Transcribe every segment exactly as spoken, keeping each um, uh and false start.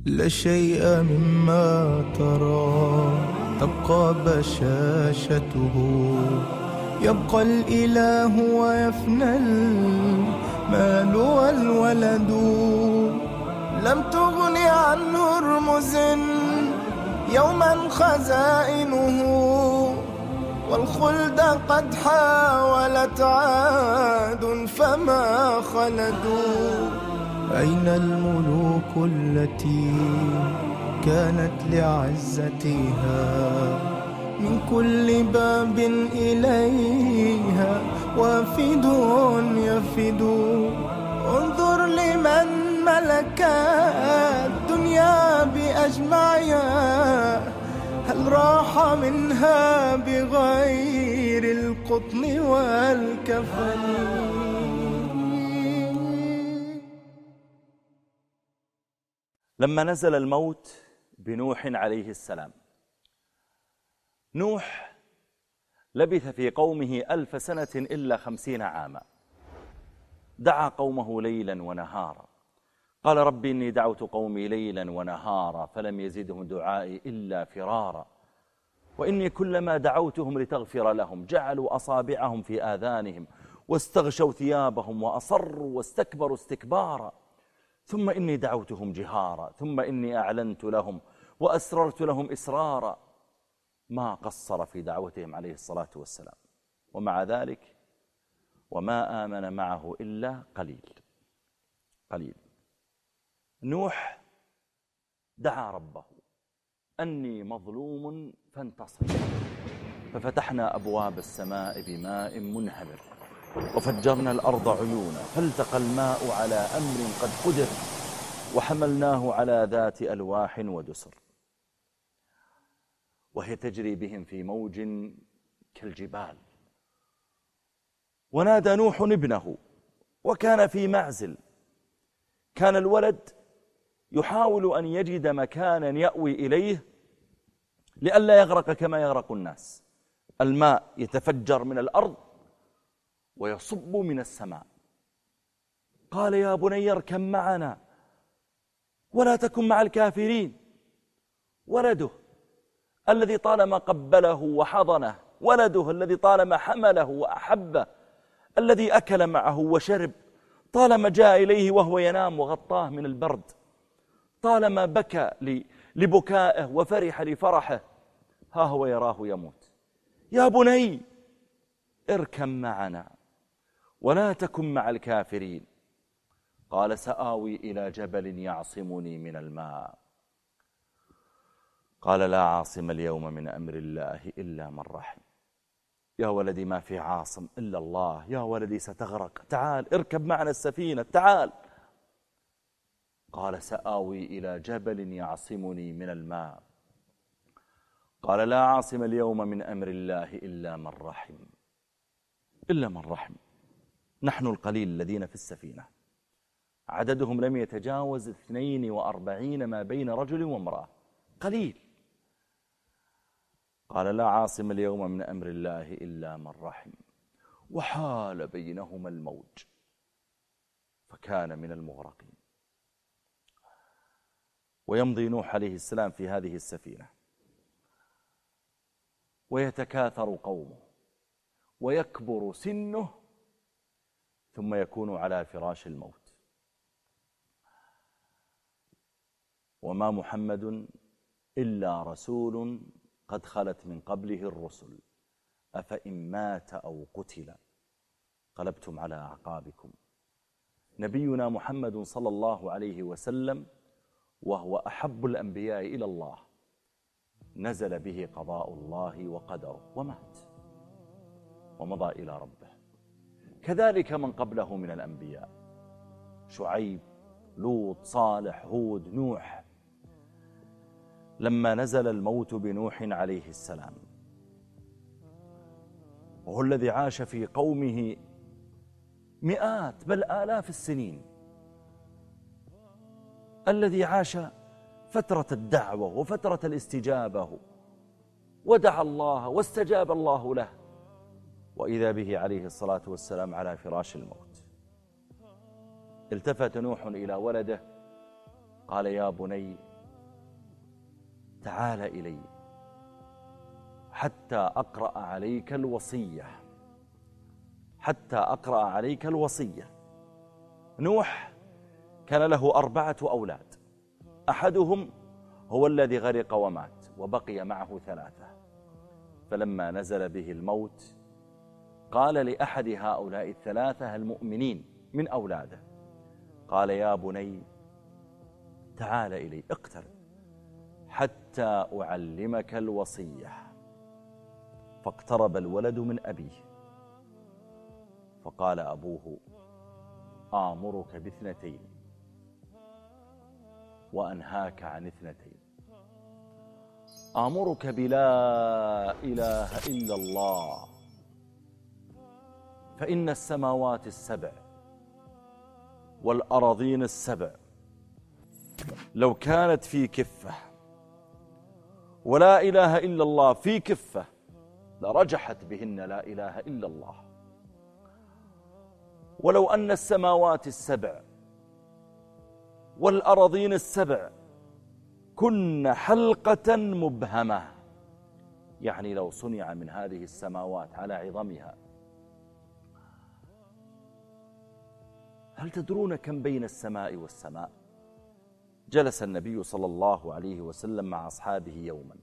لا شيء مما ترى تبقى بشاشته، يبقى الإله ويفنى المال والولد. لم تغن عنه رمز يوما خزائنه، والخلد قد حاولت عاد فما خلدوا. أين الملوك التي كانت لعزتها من كل باب إليها وافد يفد؟ انظر لمن ملك الدنيا بأجمعها، هل راح منها بغير القطن والكفن؟ لما نزل الموت بنوح عليه السلام، نوح لبث في قومه ألف سنة إلا خمسين عاما، دعا قومه ليلا ونهارا، قال رب إني دعوت قومي ليلا ونهارا فلم يزدهم دعائي إلا فرارا، وإني كلما دعوتهم لتغفر لهم جعلوا أصابعهم في آذانهم واستغشوا ثيابهم وأصروا واستكبروا استكبارا، ثم إني دعوتهم جهارا ثم إني أعلنت لهم وأسررت لهم إسرارا. ما قصر في دعوتهم عليه الصلاة والسلام، ومع ذلك وما آمن معه إلا قليل قليل. نوح دعا ربه أني مظلوم فانتصر، ففتحنا أبواب السماء بماء منهمر وفجرنا الأرض عيونا فالتقى الماء على أمر قد قدر وحملناه على ذات ألواح ودسر، وهي تجري بهم في موج كالجبال. ونادى نوح ابنه وكان في معزل، كان الولد يحاول أن يجد مكانا يأوي إليه لئلا يغرق كما يغرق الناس. الماء يتفجر من الأرض ويصب من السماء. قال يا بني اركب معنا ولا تكن مع الكافرين. ولده الذي طالما قبله وحضنه، ولده الذي طالما حمله وأحبه، الذي أكل معه وشرب، طالما جاء إليه وهو ينام وغطاه من البرد، طالما بكى لبكائه وفرح لفرحه، ها هو يراه يموت. يا بني اركب معنا ولا تكن مع الكافرين. قال سآوي إلى جبل يعصمني من الماء. قال لا عاصم اليوم من أمر الله إلا من رحم. يا ولدي ما في عاصم إلا الله، يا ولدي ستغرق، تعال اركب معنا السفينة تعال. قال سآوي إلى جبل يعصمني من الماء. قال لا عاصم اليوم من أمر الله إلا من رحم إلا من رحم. نحن القليل الذين في السفينة، عددهم لم يتجاوز اثنين وأربعين ما بين رجل وامرأة، قليل. قال لا عاصم اليوم من أمر الله إلا من رحم، وحال بينهما الموج فكان من المغرقين. ويمضي نوح عليه السلام في هذه السفينة ويتكاثر قومه ويكبر سنه ثم يكون على فراش الموت. وما محمد إلا رسول قد خلت من قبله الرسل أفإن مات أو قتل قلبتم على أعقابكم. نبينا محمد صلى الله عليه وسلم وهو أحب الأنبياء إلى الله نزل به قضاء الله وقدره ومات ومضى إلى ربه. كذلك من قبله من الأنبياء، شعيب، لوط، صالح، هود، نوح. لما نزل الموت بنوح عليه السلام، وهو الذي عاش في قومه مئات بل آلاف السنين، الذي عاش فترة الدعوة وفترة الاستجابة ودعا الله واستجاب الله له، وإذا به عليه الصلاة والسلام على فراش الموت. التفت نوح إلى ولده قال يا بني تعال إلي حتى أقرأ عليك الوصية حتى أقرأ عليك الوصية. نوح كان له أربعة أولاد، أحدهم هو الذي غرق ومات، وبقي معه ثلاثة. فلما نزل به الموت قال لأحد هؤلاء الثلاثة المؤمنين من أولاده، قال يا بني تعال إلي اقترب حتى أعلمك الوصية. فاقترب الولد من أبيه فقال أبوه آمرك باثنتين وأنهاك عن اثنتين، آمرك بلا إله إلا الله، فإن السماوات السبع والأراضين السبع لو كانت في كفة ولا إله إلا الله في كفة لرجحت بهن لا إله إلا الله، ولو أن السماوات السبع والأراضين السبع كن حلقة مبهمة، يعني لو صنع من هذه السماوات على عظمها. هل تدرون كم بين السماء والسماء؟ جلس النبي صلى الله عليه وسلم مع أصحابه يوما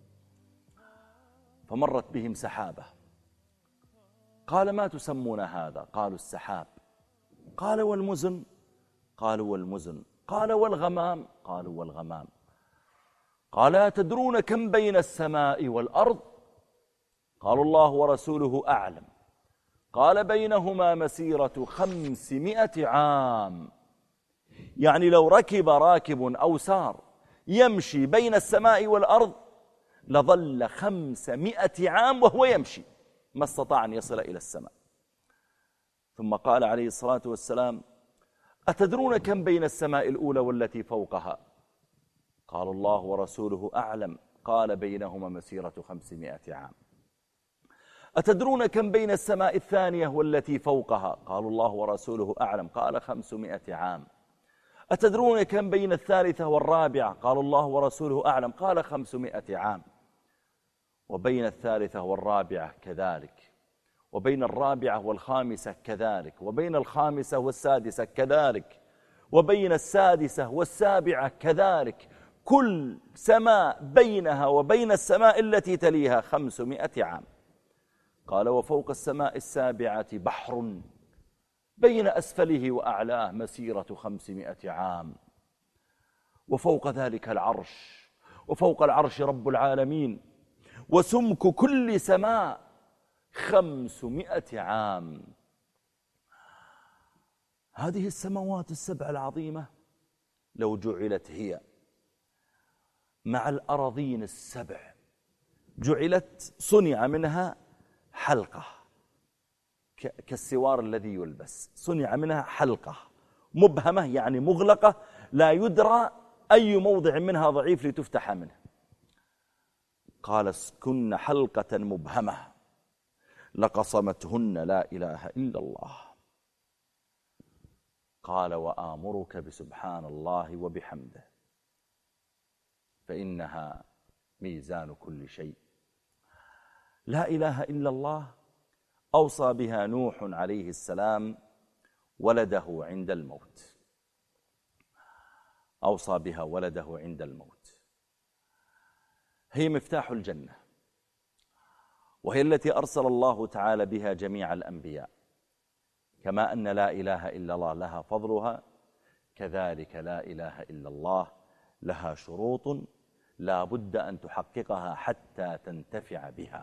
فمرت بهم سحابة، قال ما تسمون هذا؟ قالوا السحاب. قال والمزن؟ قالوا والمزن. قال والغمام؟ قالوا والغمام. قال أتدرون كم بين السماء والأرض؟ قالوا الله ورسوله أعلم. قال بينهما مسيرة خمسمائة عام، يعني لو ركب راكب أو سار يمشي بين السماء والأرض لظل خمسمائة عام وهو يمشي، ما استطاع أن يصل إلى السماء. ثم قال عليه الصلاة والسلام أتدرون كم بين السماء الأولى والتي فوقها؟ قال الله ورسوله أعلم. قال بينهما مسيرة خمسمائة عام. أتدرون كم بين السماء الثانية والتي فوقها؟ قالوا الله ورسوله أعلم. قال خمسمائة عام. أتدرون كم بين الثالثة والرابعة؟ قالوا الله ورسوله أعلم. قال خمسمائة عام. وبين الثالثة والرابعة كذلك، وبين الرابعة والخامسة كذلك، وبين الخامسة والسادسة كذلك، وبين السادسة والسابعة كذلك، كل سماء بينها وبين السماء التي تليها خمسمائة عام. قال وفوق السماء السابعة بحر بين أسفله وأعلاه مسيرة خمسمائة عام، وفوق ذلك العرش، وفوق العرش رب العالمين، وسمك كل سماء خمسمائة عام. هذه السماوات السبع العظيمة لو جعلت هي مع الأراضين السبع، جعلت صنع منها حلقة كالسوار الذي يلبس، صنع منها حلقة مبهمة يعني مغلقة لا يدرى أي موضع منها ضعيف لتفتح منه. قال كن حلقة مبهمة لقصمتهن لا إله إلا الله. قال وآمرك بسبحان الله وبحمده فإنها ميزان كل شيء. لا إله إلا الله أوصى بها نوح عليه السلام ولده عند الموت، أوصى بها ولده عند الموت. هي مفتاح الجنة، وهي التي أرسل الله تعالى بها جميع الأنبياء. كما أن لا إله إلا الله لها فضلها، كذلك لا إله إلا الله لها شروط لا بد أن تحققها حتى تنتفع بها.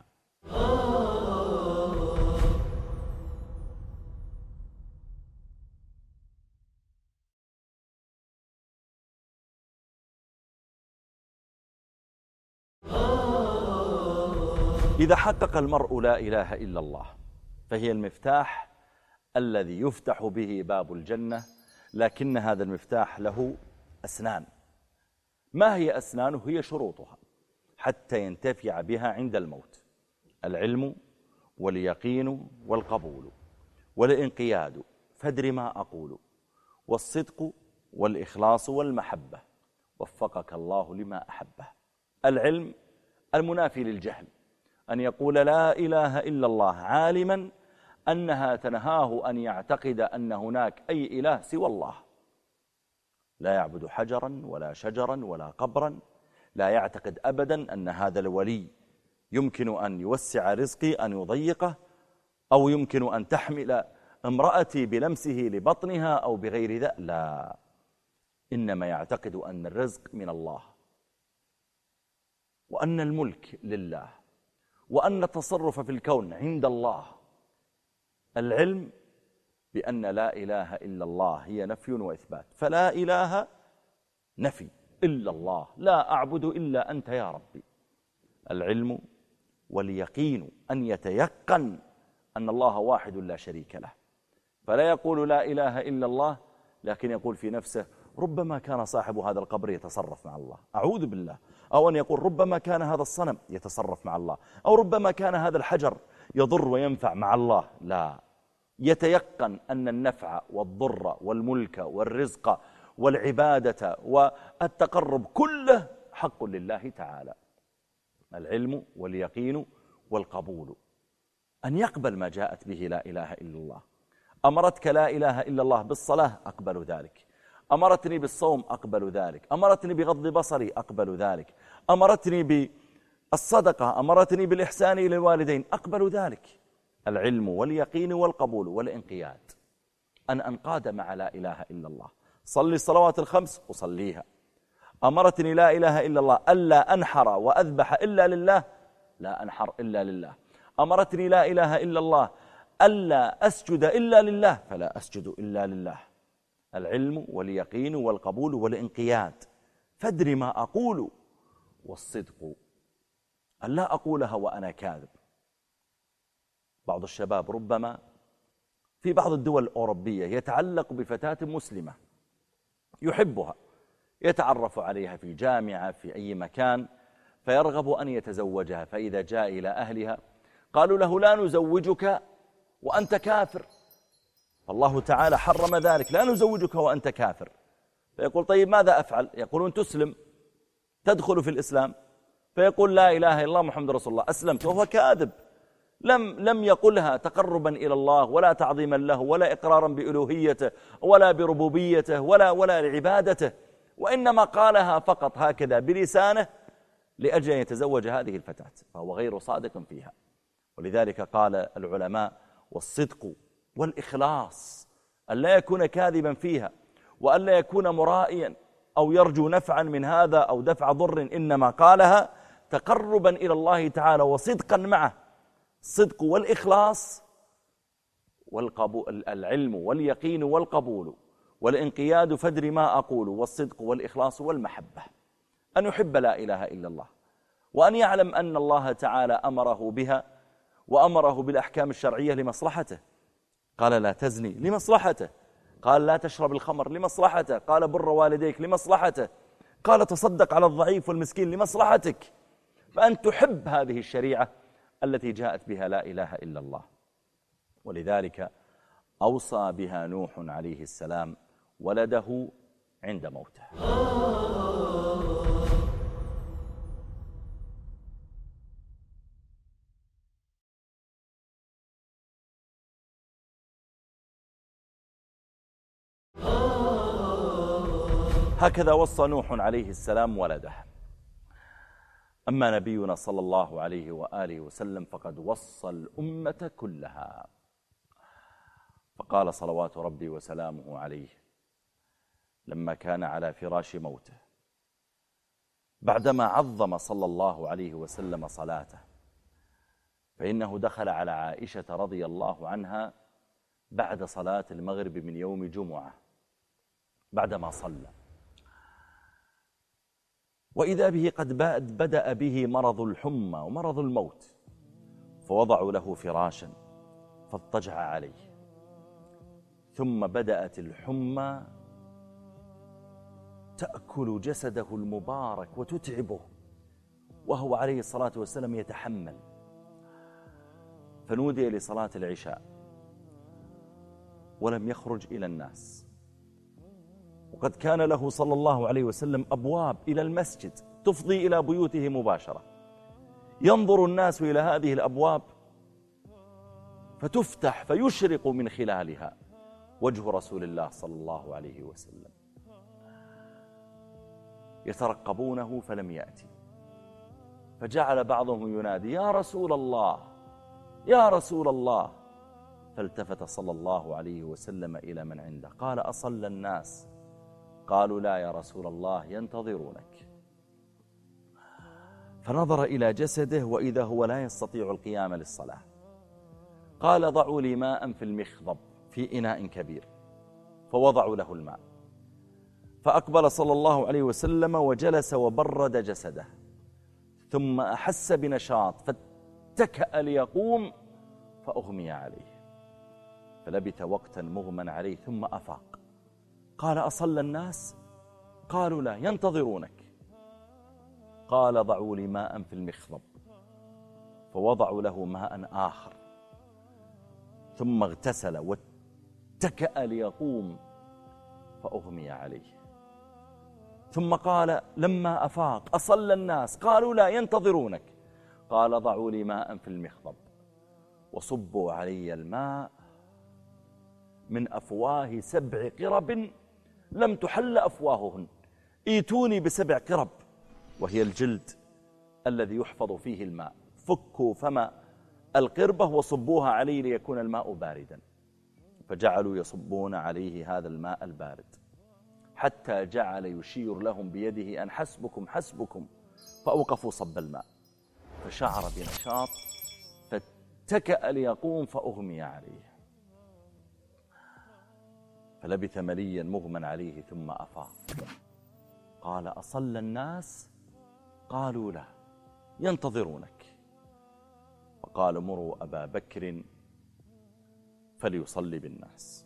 إذا حقق المرء لا إله إلا الله فهي المفتاح الذي يفتح به باب الجنة، لكن هذا المفتاح له أسنان. ما هي أسنانه؟ هي شروطها حتى ينتفع بها عند الموت: العلم واليقين والقبول والانقياد فادر ما أقول، والصدق والإخلاص والمحبة، وفقك الله لما أحبه. العلم المنافي للجهل، أن يقول لا إله إلا الله عالما أنها تنهاه أن يعتقد أن هناك أي إله سوى الله، لا يعبد حجرا ولا شجرا ولا قبرا، لا يعتقد أبدا أن هذا الولي يمكن أن يوسع رزقي أن يضيقه، أو يمكن أن تحمل امرأتي بلمسه لبطنها أو بغير ذلك، لا، إنما يعتقد أن الرزق من الله، وأن الملك لله، وأن التصرف في الكون عند الله. العلم بأن لا إله إلا الله هي نفي وإثبات، فلا إله نفي إلا الله، لا أعبد إلا أنت يا ربي. العلم واليقين أن يتيقن أن الله واحد لا شريك له، فلا يقول لا إله إلا الله لكن يقول في نفسه ربما كان صاحب هذا القبر يتصرف مع الله، أعوذ بالله، أو أن يقول ربما كان هذا الصنم يتصرف مع الله، أو ربما كان هذا الحجر يضر وينفع مع الله. لا، يتيقن أن النفع والضر والملك والرزق والعبادة والتقرب كله حق لله تعالى. العلم واليقين والقبول، أن يقبل ما جاءت به لا إله إلا الله. أمرتك لا إله إلا الله بالصلاة، أقبل ذلك. أمرتني بالصوم، أقبل ذلك. أمرتني بغض بصري، أقبل ذلك. أمرتني بالصدقة، أمرتني بالإحسان إلى الوالدين، أقبل ذلك. العلم واليقين والقبول والانقياد، أن أنقاد مع لا إله إلا الله. صلي الصلوات الخمس، أصليها. أمرتني لا إله إلا الله ألا أنحر وأذبح إلا لله، لا أنحر إلا لله. أمرتني لا إله إلا الله ألا أسجد إلا لله، فلا أسجد إلا لله. العلم واليقين والقبول والانقياد. فادري ما أقول، والصدق أن لا أقولها وأنا كاذب. بعض الشباب ربما في بعض الدول الأوروبية يتعلق بفتاة مسلمة يحبها، يتعرف عليها في جامعة في أي مكان، فيرغب أن يتزوجها، فإذا جاء إلى أهلها قالوا له لا نزوجك وأنت كافر، فالله تعالى حرم ذلك، لا نزوجك وأنت كافر. فيقول طيب ماذا أفعل؟ يقولون تسلم، تدخل في الإسلام. فيقول لا إله إلا الله محمد رسول الله، أسلمت، وهو كاذب. لم لم يقلها تقربا إلى الله ولا تعظيما له ولا إقرارا بألوهيته ولا بربوبيته ولا ولا لعبادته، وإنما قالها فقط هكذا بلسانه لأجل أن يتزوج هذه الفتاة، فهو غير صادق فيها. ولذلك قال العلماء والصدق والإخلاص، أن لا يكون كاذبا فيها، وأن لا يكون مرائيا أو يرجو نفعا من هذا أو دفع ضر، إنما قالها تقربا إلى الله تعالى وصدقا معه. الصدق والإخلاص والقبول، العلم واليقين والقبول والانقياد. فادري ما أقول، والصدق والإخلاص والمحبة، أن يحب لا إله إلا الله، وأن يعلم أن الله تعالى أمره بها وأمره بالأحكام الشرعية لمصلحته. قال لا تزني لمصلحته، قال لا تشرب الخمر لمصلحته، قال بر والديك لمصلحته، قال تصدق على الضعيف والمسكين لمصلحتك. فأن تحب هذه الشريعة التي جاءت بها لا إله إلا الله. ولذلك أوصى بها نوح عليه السلام ولده عند موته. هكذا وصى نوح عليه السلام ولده. أما نبينا صلى الله عليه وآله وسلم فقد وصى الأمة كلها، فقال صلوات ربي وسلامه عليه لما كان على فراش موته بعدما عظم صلى الله عليه وسلم صلاته، فإنه دخل على عائشة رضي الله عنها بعد صلاة المغرب من يوم جمعة بعدما صلى، وإذا به قد بدأ به مرض الحمى ومرض الموت، فوضعوا له فراشا فاضطجع عليه، ثم بدأت الحمى تأكل جسده المبارك وتتعبه، وهو عليه الصلاة والسلام يتحمل. فنودي لصلاة العشاء ولم يخرج إلى الناس، وقد كان له صلى الله عليه وسلم أبواب إلى المسجد تفضي إلى بيوته مباشرة. ينظر الناس إلى هذه الأبواب فتفتح فيشرق من خلالها وجه رسول الله صلى الله عليه وسلم. يترقبونه فلم يأتي، فجعل بعضهم ينادي يا رسول الله يا رسول الله، فالتفت صلى الله عليه وسلم إلى من عنده قال أصلى الناس؟ قالوا لا يا رسول الله ينتظرونك. فنظر إلى جسده وإذا هو لا يستطيع القيام للصلاة. قال ضعوا لي ماء في المخضب في إناء كبير، فوضعوا له الماء. فأقبل صلى الله عليه وسلم وجلس وبرد جسده، ثم أحس بنشاط فاتكأ ليقوم فأغمي عليه، فلبث وقتا مغمى عليه ثم أفاق. قال أصلى الناس؟ قالوا لا ينتظرونك. قال ضعوا لي ماء في المخضب، فوضعوا له ماء آخر، ثم اغتسل واتكأ ليقوم فأغمي عليه. ثم قال لما أفاق أصلى الناس؟ قالوا لا ينتظرونك. قال ضعوا لي ماء في المخضب وصبوا علي الماء من أفواه سبع قرب لم تحل أفواههن. ايتوني بسبع قرب، وهي الجلد الذي يحفظ فيه الماء، فكوا فم القربة وصبوها عليه ليكون الماء باردا. فجعلوا يصبون عليه هذا الماء البارد حتى جعل يشير لهم بيده أن حسبكم حسبكم، فأوقفوا صب الماء، فشعر بنشاط فاتكأ ليقوم فأغمي عليه، فلبث مليا مغمى عليه ثم أفاق. قال أصلى الناس؟ قالوا لا ينتظرونك. فقال مروا أبا بكر فليصلي بالناس.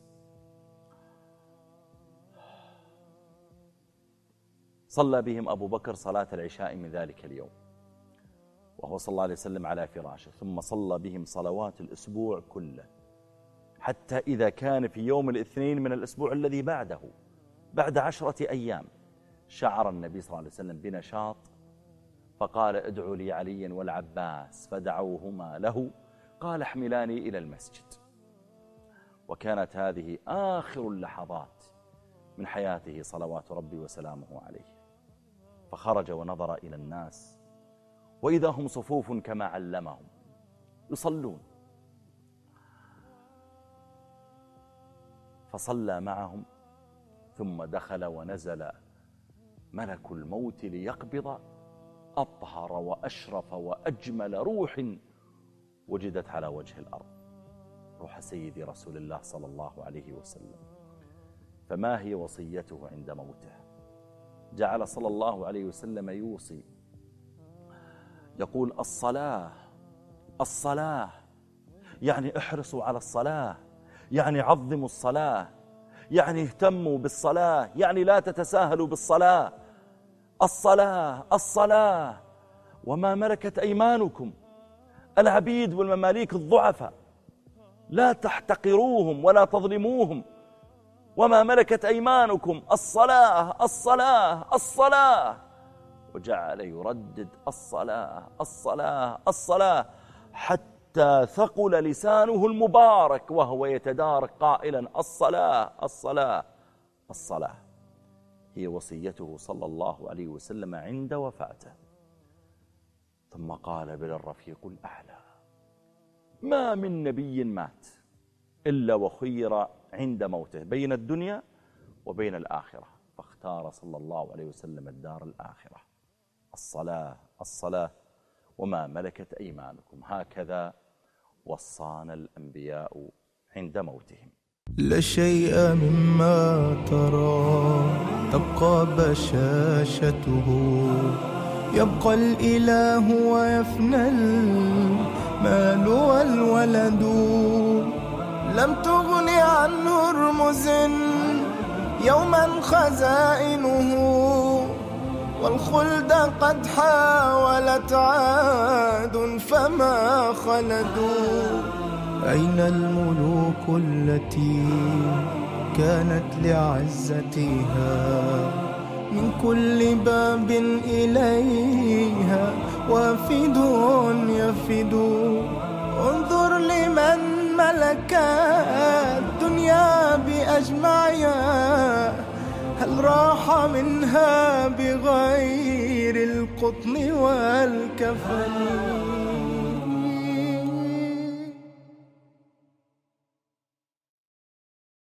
صلى بهم أبو بكر صلاة العشاء من ذلك اليوم وهو صلى الله عليه وسلم على فراشه، ثم صلى بهم صلوات الأسبوع كله، حتى إذا كان في يوم الاثنين من الأسبوع الذي بعده بعد عشرة أيام شعر النبي صلى الله عليه وسلم بنشاط، فقال ادعوا لي عليا والعباس، فدعوهما له. قال احملاني إلى المسجد. وكانت هذه آخر اللحظات من حياته صلوات ربي وسلامه عليه. فخرج ونظر إلى الناس وإذا هم صفوف كما علمهم يصلون، فصلى معهم ثم دخل ونزل ملك الموت ليقبض أطهر وأشرف وأجمل روح وجدت على وجه الأرض، روح سيدي رسول الله صلى الله عليه وسلم. فما هي وصيته عند موته؟ جعل صلى الله عليه وسلم يوصي يقول الصلاة الصلاة، يعني احرصوا على الصلاة، يعني عظموا الصلاة، يعني اهتموا بالصلاة، يعني لا تتساهلوا بالصلاة. الصلاة الصلاة. وما ملكت أيمانكم، العبيد والمماليك الضعفاء لا تحتقروهم ولا تظلموهم. وما ملكت أيمانكم الصلاة الصلاة الصلاة. وجعل يردد الصلاة الصلاة الصلاة حتى ثقل لسانه المبارك وهو يتدارك قائلا الصلاة الصلاة الصلاة. هي وصيته صلى الله عليه وسلم عند وفاته. ثم قال بل الرفيق الأعلى، ما من نبي مات إلا وخير عند موته بين الدنيا وبين الآخرة، فاختار صلى الله عليه وسلم الدار الآخرة. الصلاة الصلاة. وما ملكت أيمانكم، هكذا وصانا الأنبياء عند موتهم. لا شيء مما ترى تبقى بشاشته، يبقى الإله ويفنى المال والولد. لم تغن عن هرمز يوما خزائنه، والخلد قد حاولت عاد فما خلدوا. أين الملوك التي كانت لعزتها من كل باب إليها وافد يفد. انظر لمن ملك الدنيا بأجمعها، هل راح منها بغير القطن والكفن؟